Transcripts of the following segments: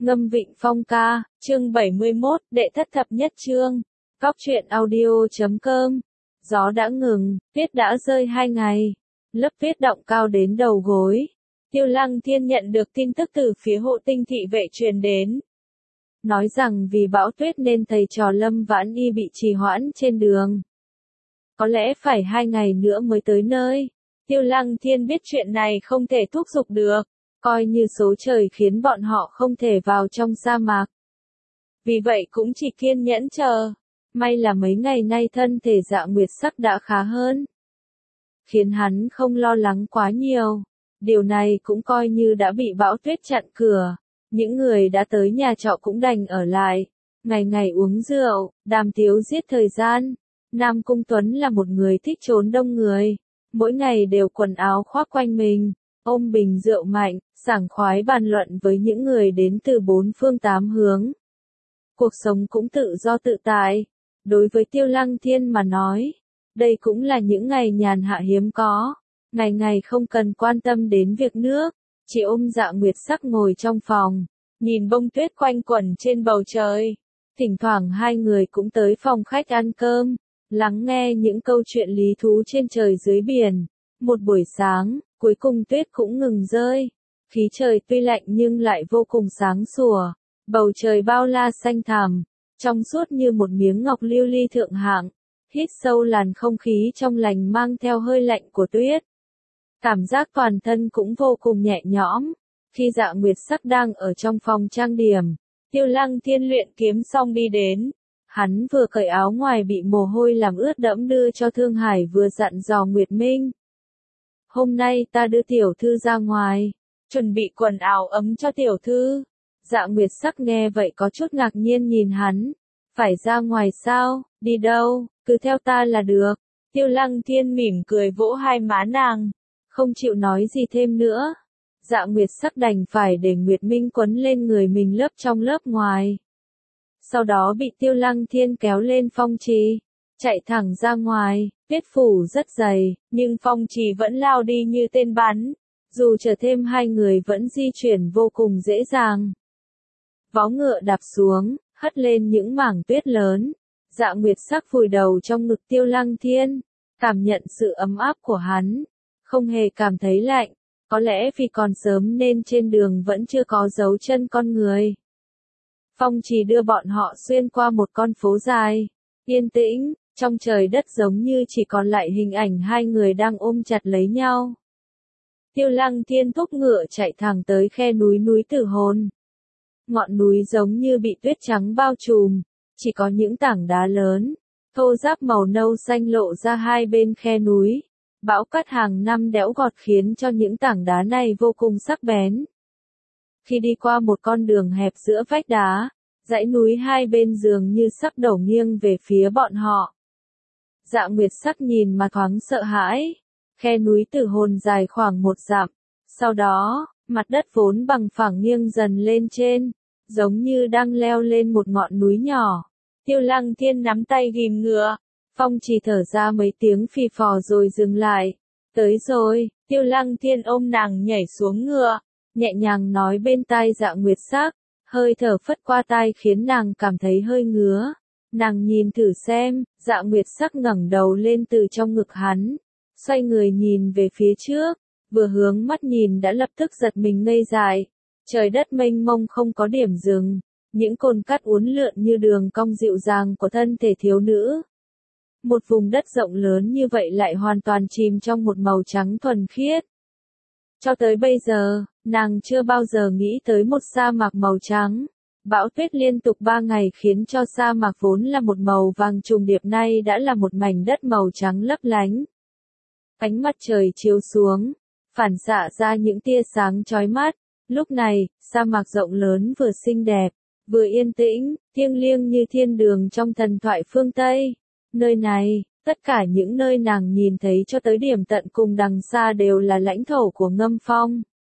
Ngâm Vịnh Phong ca, chương 71, đệ thất thập nhất chương. Góc truyện audio.com. Gió đã ngừng, tuyết đã rơi 2 ngày. Lớp tuyết đọng cao đến đầu gối. Tiêu Lăng Thiên nhận được tin tức từ phía hộ tinh thị vệ truyền đến. Nói rằng vì bão tuyết nên thầy trò Lâm Vãn Y bị trì hoãn trên đường. Có lẽ phải 2 ngày nữa mới tới nơi. Tiêu Lăng Thiên biết chuyện này không thể thúc giục được. Coi như số trời khiến bọn họ không thể vào trong sa mạc. Vì vậy cũng chỉ kiên nhẫn chờ. May là mấy ngày nay thân thể Dạ Nguyệt Sắc đã khá hơn. Khiến hắn không lo lắng quá nhiều. Điều này cũng coi như đã bị bão tuyết chặn cửa. Những người đã tới nhà trọ cũng đành ở lại. Ngày ngày uống rượu, đàm tiếu giết thời gian. Nam Cung Tuấn là một người thích trốn đông người. Mỗi ngày đều quần áo khoác quanh mình. Ôm bình rượu mạnh, sảng khoái bàn luận với những người đến từ 4 phương 8 hướng. Cuộc sống cũng tự do tự tại. Đối với Tiêu Lăng Thiên mà nói, đây cũng là những ngày nhàn hạ hiếm có. Ngày ngày không cần quan tâm đến việc nước, chỉ ôm Dạ Nguyệt Sắc ngồi trong phòng, nhìn bông tuyết quanh quẩn trên bầu trời. Thỉnh thoảng hai người cũng tới phòng khách ăn cơm, lắng nghe những câu chuyện lý thú trên trời dưới biển. Một buổi sáng, cuối cùng tuyết cũng ngừng rơi. Khí trời tuy lạnh nhưng lại vô cùng sáng sủa. Bầu trời bao la xanh thẳm, trong suốt như một miếng ngọc lưu ly thượng hạng. Hít sâu làn không khí trong lành mang theo hơi lạnh của tuyết. Cảm giác toàn thân cũng vô cùng nhẹ nhõm. Khi Dạ Nguyệt Sắc đang ở trong phòng trang điểm, Tiêu Lăng Thiên luyện kiếm xong đi đến. Hắn vừa cởi áo ngoài bị mồ hôi làm ướt đẫm đưa cho Thương Hải vừa dặn dò Nguyệt Minh. Hôm nay ta đưa tiểu thư ra ngoài, chuẩn bị quần áo ấm cho tiểu thư. Dạ Nguyệt Sắc nghe vậy có chút ngạc nhiên nhìn hắn. Phải ra ngoài sao, đi đâu, cứ theo ta là được. Tiêu Lăng Thiên mỉm cười vỗ hai má nàng, không chịu nói gì thêm nữa. Dạ Nguyệt Sắc đành phải để Nguyệt Minh quấn lên người mình lớp trong lớp ngoài. Sau đó bị Tiêu Lăng Thiên kéo lên phong trì, chạy thẳng ra ngoài. Tuyết phủ rất dày, nhưng phong trì vẫn lao đi như tên bắn. Dù chờ thêm hai người vẫn di chuyển vô cùng dễ dàng. Vó ngựa đạp xuống, hất lên những mảng tuyết lớn. Dạ Nguyệt Sắc vùi đầu trong ngực Tiêu Lăng Thiên, cảm nhận sự ấm áp của hắn, không hề cảm thấy lạnh. Có lẽ vì còn sớm nên trên đường vẫn chưa có dấu chân con người. Phong trì đưa bọn họ xuyên qua một con phố dài, yên tĩnh. Trong trời đất giống như chỉ còn lại hình ảnh hai người đang ôm chặt lấy nhau. Tiêu Lăng Thiên thúc ngựa chạy thẳng tới khe núi Tử Hồn. Ngọn núi giống như bị tuyết trắng bao trùm, chỉ có những tảng đá lớn, thô ráp màu nâu xanh lộ ra hai bên khe núi. Bão cát hàng năm đẽo gọt khiến cho những tảng đá này vô cùng sắc bén. Khi đi qua một con đường hẹp giữa vách đá, dãy núi hai bên dường như sắp đổ nghiêng về phía bọn họ. Dạ Nguyệt Sắc nhìn mà thoáng sợ hãi. Khe núi Tử Hồn dài khoảng 1 dặm. Sau đó, mặt đất vốn bằng phẳng nghiêng dần lên trên, giống như đang leo lên một ngọn núi nhỏ. Tiêu Lăng Thiên nắm tay ghim ngựa. Phong trì thở ra mấy tiếng phì phò rồi dừng lại. Tới rồi. Tiêu Lăng Thiên ôm nàng nhảy xuống ngựa, nhẹ nhàng nói bên tai Dạ Nguyệt Sắc. Hơi thở phất qua tai khiến nàng cảm thấy hơi ngứa. Nàng nhìn thử xem. Dạ Nguyệt Sắc ngẩng đầu lên từ trong ngực hắn, xoay người nhìn về phía trước, vừa hướng mắt nhìn đã lập tức giật mình ngây dại. Trời đất mênh mông không có điểm dừng, những cồn cát uốn lượn như đường cong dịu dàng của thân thể thiếu nữ. Một vùng đất rộng lớn như vậy lại hoàn toàn chìm trong một màu trắng thuần khiết. Cho tới bây giờ, nàng chưa bao giờ nghĩ tới một sa mạc màu trắng. Bão tuyết liên tục 3 ngày khiến cho sa mạc vốn là một màu vàng trùng điệp nay đã là một mảnh đất màu trắng lấp lánh. Ánh mặt trời chiếu xuống, phản xạ ra những tia sáng chói mắt. Lúc này, sa mạc rộng lớn vừa xinh đẹp, vừa yên tĩnh, thiêng liêng như thiên đường trong thần thoại phương Tây. Nơi này, tất cả những nơi nàng nhìn thấy cho tới điểm tận cùng đằng xa đều là lãnh thổ của Ngâm Phong.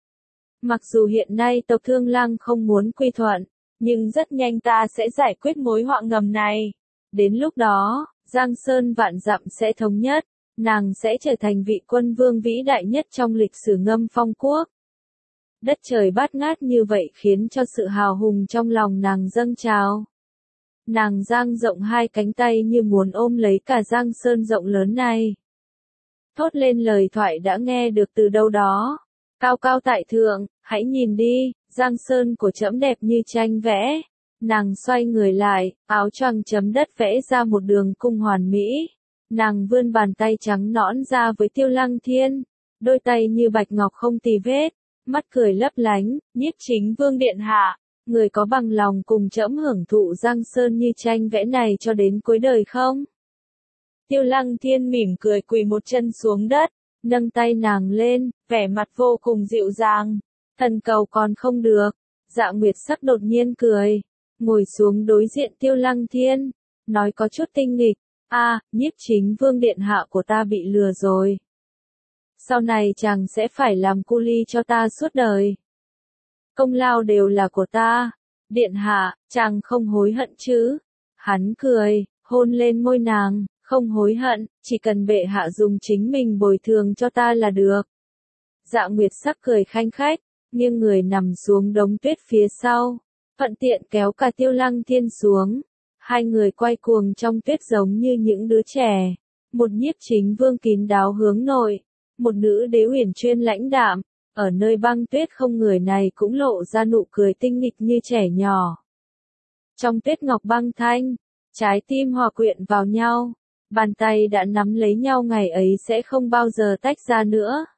Mặc dù hiện nay tộc Thương Lang không muốn quy thuận, nhưng rất nhanh ta sẽ giải quyết mối họa ngầm này. Đến lúc đó, Giang Sơn vạn dặm sẽ thống nhất, nàng sẽ trở thành vị quân vương vĩ đại nhất trong lịch sử Ngâm Phong quốc. Đất trời bát ngát như vậy khiến cho sự hào hùng trong lòng nàng dâng trào. Nàng dang rộng hai cánh tay như muốn ôm lấy cả Giang Sơn rộng lớn này. Thốt lên lời thoại đã nghe được từ đâu đó. Cao cao tại thượng, hãy nhìn đi, Giang Sơn của trẫm đẹp như tranh vẽ. Nàng xoay người lại, áo choàng chấm đất vẽ ra một đường cung hoàn mỹ. Nàng vươn bàn tay trắng nõn ra với Tiêu Lăng Thiên, đôi tay như bạch ngọc không tì vết, mắt cười lấp lánh, Nhiếp Chính Vương điện hạ, người có bằng lòng cùng trẫm hưởng thụ Giang Sơn như tranh vẽ này cho đến cuối đời không? Tiêu Lăng Thiên mỉm cười quỳ một chân xuống đất, nâng tay nàng lên, vẻ mặt vô cùng dịu dàng. Thần cầu còn không được. Dạ Nguyệt Sắc đột nhiên cười, ngồi xuống đối diện Tiêu Lăng Thiên, nói có chút tinh nghịch, Nhiếp Chính Vương điện hạ của ta bị lừa rồi. Sau này chàng sẽ phải làm cu ly cho ta suốt đời. Công lao đều là của ta. Điện hạ, chàng không hối hận chứ? Hắn cười, hôn lên môi nàng, không hối hận, chỉ cần bệ hạ dùng chính mình bồi thường cho ta là được. Dạ Nguyệt Sắc cười khanh khách, nghiêng người nằm xuống đống tuyết phía sau, thuận tiện kéo cả Tiêu Lăng Thiên xuống. Hai người quay cuồng trong tuyết giống như những đứa trẻ. Một Nhiếp Chính Vương kín đáo hướng nội, một nữ đế uyển chuyên lãnh đạm, ở nơi băng tuyết không người này cũng lộ ra nụ cười tinh nghịch như trẻ nhỏ. Trong tuyết ngọc băng thanh, trái tim hòa quyện vào nhau, bàn tay đã nắm lấy nhau ngày ấy sẽ không bao giờ tách ra nữa.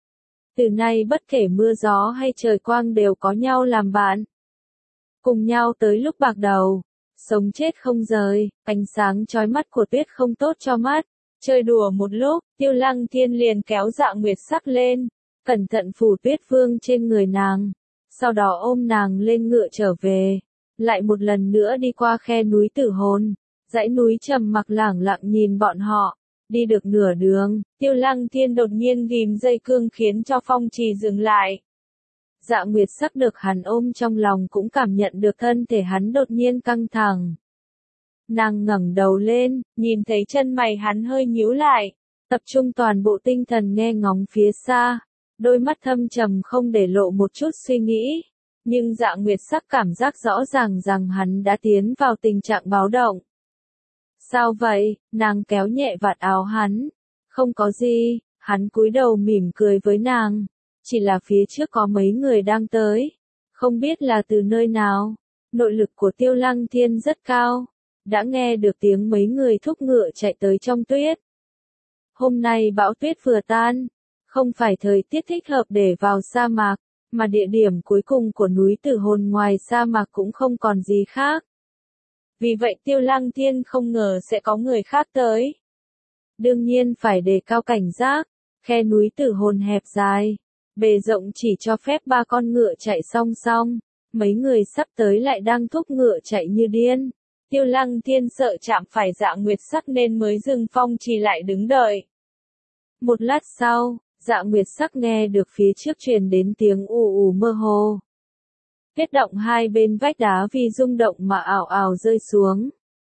Từ nay bất kể mưa gió hay trời quang đều có nhau làm bạn. Cùng nhau tới lúc bạc đầu, sống chết không rời, ánh sáng chói mắt của tuyết không tốt cho mắt. Chơi đùa một lúc, Tiêu Lăng Thiên liền kéo Dạ Nguyệt Sắc lên, cẩn thận phủ tuyết vương trên người nàng, sau đó ôm nàng lên ngựa trở về, lại một lần nữa đi qua khe núi Tử Hồn, dãy núi trầm mặc lẳng lặng nhìn bọn họ. Đi được nửa đường, Tiêu Lăng Thiên đột nhiên ghim dây cương khiến cho phong trì dừng lại. Dạ Nguyệt Sắc được hắn ôm trong lòng cũng cảm nhận được thân thể hắn đột nhiên căng thẳng. Nàng ngẩng đầu lên, nhìn thấy chân mày hắn hơi nhíu lại, tập trung toàn bộ tinh thần nghe ngóng phía xa, đôi mắt thâm trầm không để lộ một chút suy nghĩ, nhưng Dạ Nguyệt Sắc cảm giác rõ ràng rằng hắn đã tiến vào tình trạng báo động. Sao vậy? Nàng kéo nhẹ vạt áo hắn. Không có gì, hắn cúi đầu mỉm cười với nàng, chỉ là phía trước có mấy người đang tới, không biết là từ nơi nào. Nội lực của Tiêu Lăng Thiên rất cao, đã nghe được tiếng mấy người thúc ngựa chạy tới trong tuyết. Hôm nay bão tuyết vừa tan, không phải thời tiết thích hợp để vào sa mạc, mà địa điểm cuối cùng của núi Tử Hồn ngoài sa mạc cũng không còn gì khác. Vì vậy Tiêu Lăng Thiên không ngờ sẽ có người khác tới. Đương nhiên phải đề cao cảnh giác, khe núi Tử Hồn hẹp dài, bề rộng chỉ cho phép 3 con ngựa chạy song song, mấy người sắp tới lại đang thúc ngựa chạy như điên. Tiêu Lăng Thiên sợ chạm phải Dạ Nguyệt Sắc nên mới dừng phong trì lại đứng đợi. Một lát sau, Dạ Nguyệt Sắc nghe được phía trước truyền đến tiếng ù ù mơ hồ. Tuyết động hai bên vách đá vì rung động mà ảo ảo rơi xuống.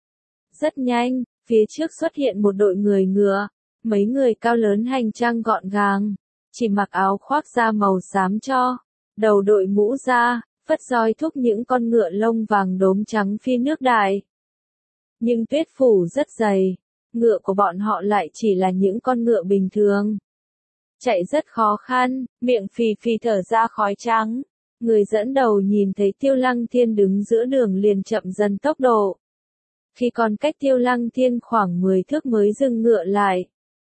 Rất nhanh, phía trước xuất hiện một đội người ngựa, mấy người cao lớn hành trang gọn gàng, chỉ mặc áo khoác da màu xám cho, đầu đội mũ da, phất roi thúc những con ngựa lông vàng đốm trắng phi nước đại. Nhưng tuyết phủ rất dày, ngựa của bọn họ lại chỉ là những con ngựa bình thường. Chạy rất khó khăn, miệng phì phì thở ra khói trắng. Người dẫn đầu nhìn thấy Tiêu Lăng Thiên đứng giữa đường liền chậm dần tốc độ. Khi còn cách Tiêu Lăng Thiên khoảng 10 thước mới dừng ngựa lại.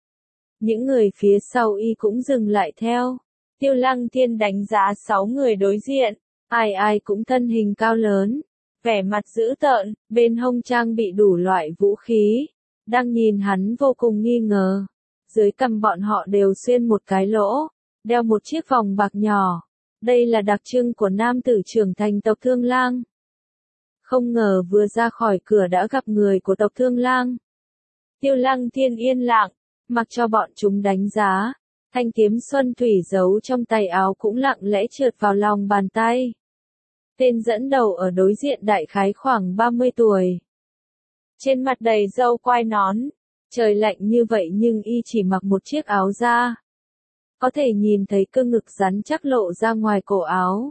Những người phía sau y cũng dừng lại theo. Tiêu Lăng Thiên đánh giá 6 người đối diện, ai ai cũng thân hình cao lớn, vẻ mặt dữ tợn, bên hông trang bị đủ loại vũ khí, đang nhìn hắn vô cùng nghi ngờ. Dưới cằm bọn họ đều xuyên một cái lỗ, đeo một chiếc vòng bạc nhỏ. Đây là đặc trưng của nam tử trưởng thành tộc Thương Lang. Không ngờ vừa ra khỏi cửa đã gặp người của tộc Thương Lang. Tiêu Lăng Thiên yên lặng, mặc cho bọn chúng đánh giá. Thanh kiếm xuân thủy giấu trong tay áo cũng lặng lẽ trượt vào lòng bàn tay. Tên dẫn đầu ở đối diện đại khái khoảng 30 tuổi. Trên mặt đầy râu quai nón. Trời lạnh như vậy nhưng y chỉ mặc một chiếc áo da. có thể nhìn thấy cơ ngực rắn chắc lộ ra ngoài cổ áo.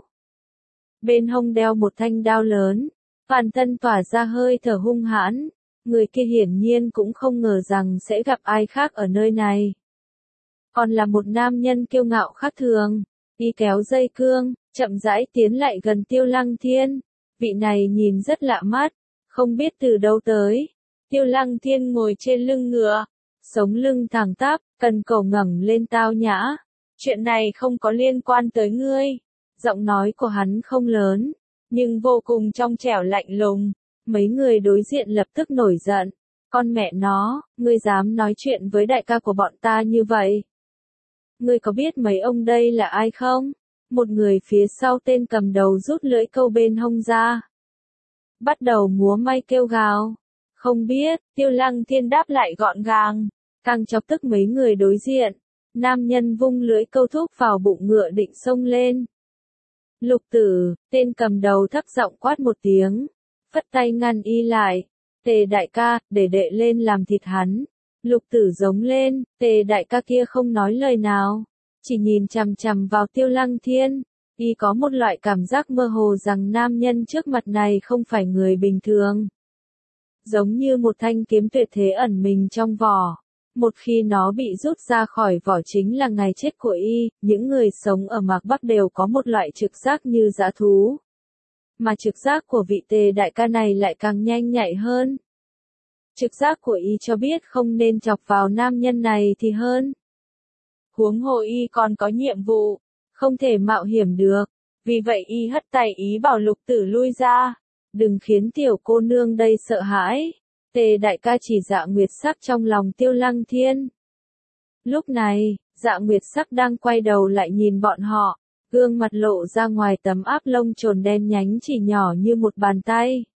Bên hông đeo một thanh đao lớn, toàn thân tỏa ra hơi thở hung hãn, người kia hiển nhiên cũng không ngờ rằng sẽ gặp ai khác ở nơi này. Còn là một nam nhân kiêu ngạo khác thường, y kéo dây cương, chậm rãi tiến lại gần Tiêu Lăng Thiên. Vị này nhìn rất lạ mắt, không biết từ đâu tới. Tiêu Lăng Thiên ngồi trên lưng ngựa, sống lưng thẳng tắp, cần cổ ngẩng lên tao nhã. Chuyện này không có liên quan tới ngươi. Giọng nói của hắn không lớn, nhưng vô cùng trong trẻo lạnh lùng. Mấy người đối diện lập tức nổi giận. Con mẹ nó, ngươi dám nói chuyện với đại ca của bọn ta như vậy? Ngươi có biết mấy ông đây là ai không? Một người phía sau tên cầm đầu rút lưỡi câu bên hông ra. Bắt đầu múa may kêu gào. Không biết, Tiêu Lăng Thiên đáp lại gọn gàng. Càng chọc tức mấy người đối diện. Nam nhân vung lưỡi câu thúc vào bụng ngựa định xông lên. Lục Tử, tên cầm đầu thấp giọng quát một tiếng. Phất tay ngăn y lại. Tề đại ca, để đệ lên làm thịt hắn. Lục Tử giống lên, Tề đại ca kia không nói lời nào. Chỉ nhìn chằm chằm vào Tiêu Lăng Thiên. Y có một loại cảm giác mơ hồ rằng nam nhân trước mặt này không phải người bình thường. Giống như một thanh kiếm tuyệt thế ẩn mình trong vỏ. Một khi nó bị rút ra khỏi vỏ chính là ngày chết của y, những người sống ở Mạc Bắc đều có một loại trực giác như dã thú. Mà trực giác của vị Tề đại ca này lại càng nhanh nhạy hơn. Trực giác của y cho biết không nên chọc vào nam nhân này thì hơn. Huống hồ y còn có nhiệm vụ, không thể mạo hiểm được, vì vậy y hất tay ý bảo Lục Tử lui ra. Đừng khiến tiểu cô nương đây sợ hãi. Tề đại ca chỉ Dạ Nguyệt Sắc trong lòng Tiêu Lăng Thiên. Lúc này, Dạ Nguyệt Sắc đang quay đầu lại nhìn bọn họ, gương mặt lộ ra ngoài tấm áp lông trồn đen nhánh chỉ nhỏ như một bàn tay.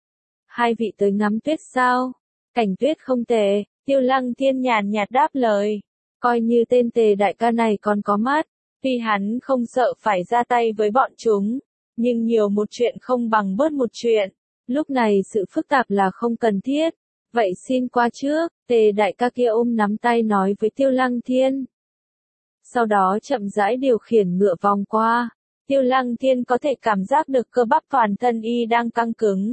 Hai vị tới ngắm tuyết sao? Cảnh tuyết không tệ, Tiêu Lăng Thiên nhàn nhạt đáp lời. Coi như tên Tề đại ca này còn có mắt, tuy hắn không sợ phải ra tay với bọn chúng, nhưng nhiều một chuyện không bằng bớt một chuyện. Lúc này sự phức tạp là không cần thiết. Vậy xin qua trước, Tề đại ca kia ôm nắm tay nói với Tiêu Lăng Thiên. Sau đó chậm rãi điều khiển ngựa vòng qua. Tiêu Lăng Thiên có thể cảm giác được cơ bắp toàn thân y đang căng cứng.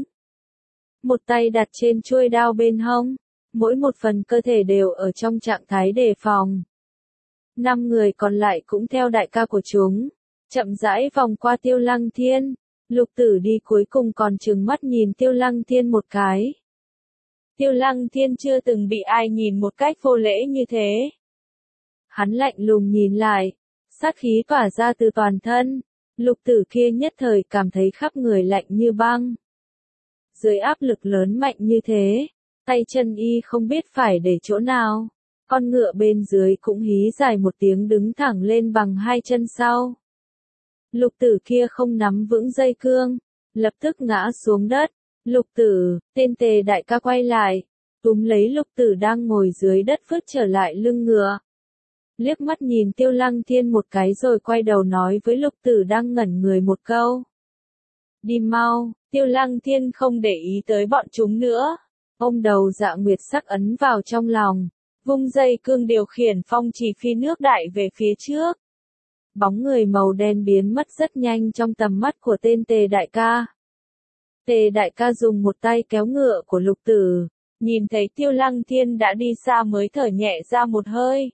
Một tay đặt trên chuôi đao bên hông, mỗi một phần cơ thể đều ở trong trạng thái đề phòng. 5 người còn lại cũng theo đại ca của chúng, chậm rãi vòng qua Tiêu Lăng Thiên. Lục Tử đi cuối cùng còn trừng mắt nhìn Tiêu Lăng Thiên một cái. Tiêu Lăng Thiên chưa từng bị ai nhìn một cách vô lễ như thế. Hắn lạnh lùng nhìn lại, sát khí tỏa ra từ toàn thân. Lục Tử kia nhất thời cảm thấy khắp người lạnh như băng. Dưới áp lực lớn mạnh như thế, tay chân y không biết phải để chỗ nào. Con ngựa bên dưới cũng hí dài một tiếng đứng thẳng lên bằng hai chân sau. Lục Tử kia không nắm vững dây cương, lập tức ngã xuống đất. Lục Tử, tên Tề đại ca quay lại, túm lấy Lục Tử đang ngồi dưới đất vứt trở lại lưng ngựa. Liếc mắt nhìn Tiêu Lăng Thiên một cái rồi quay đầu nói với Lục Tử đang ngẩn người một câu. Đi mau. Tiêu Lăng Thiên không để ý tới bọn chúng nữa. Ôm đầu Dạ Nguyệt Sắc ấn vào trong lòng, vung dây cương điều khiển phong chỉ phi nước đại về phía trước. Bóng người màu đen biến mất rất nhanh trong tầm mắt của tên Tề đại ca. Tề đại ca dùng một tay kéo ngựa của Lục Tử, nhìn thấy Tiêu Lăng Thiên đã đi xa mới thở nhẹ ra một hơi.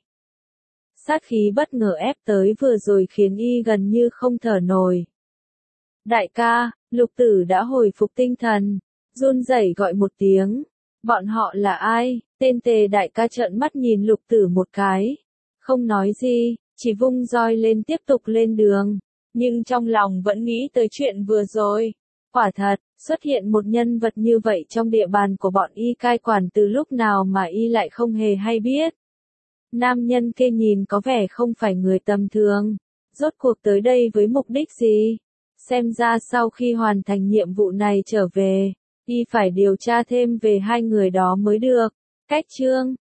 Sát khí bất ngờ ép tới vừa rồi khiến y gần như không thở nổi. Đại ca, Lục Tử đã hồi phục tinh thần, run rẩy gọi một tiếng. Bọn họ là ai? Tên Tề đại ca trợn mắt nhìn Lục Tử một cái, không nói gì, chỉ vung roi lên tiếp tục lên đường. Nhưng trong lòng vẫn nghĩ tới chuyện vừa rồi. Quả thật, xuất hiện một nhân vật như vậy trong địa bàn của bọn y cai quản từ lúc nào mà y lại không hề hay biết. Nam nhân kia nhìn có vẻ không phải người tầm thường. Rốt cuộc tới đây với mục đích gì? Xem ra sau khi hoàn thành nhiệm vụ này trở về, y phải điều tra thêm về hai người đó mới được. Cách chương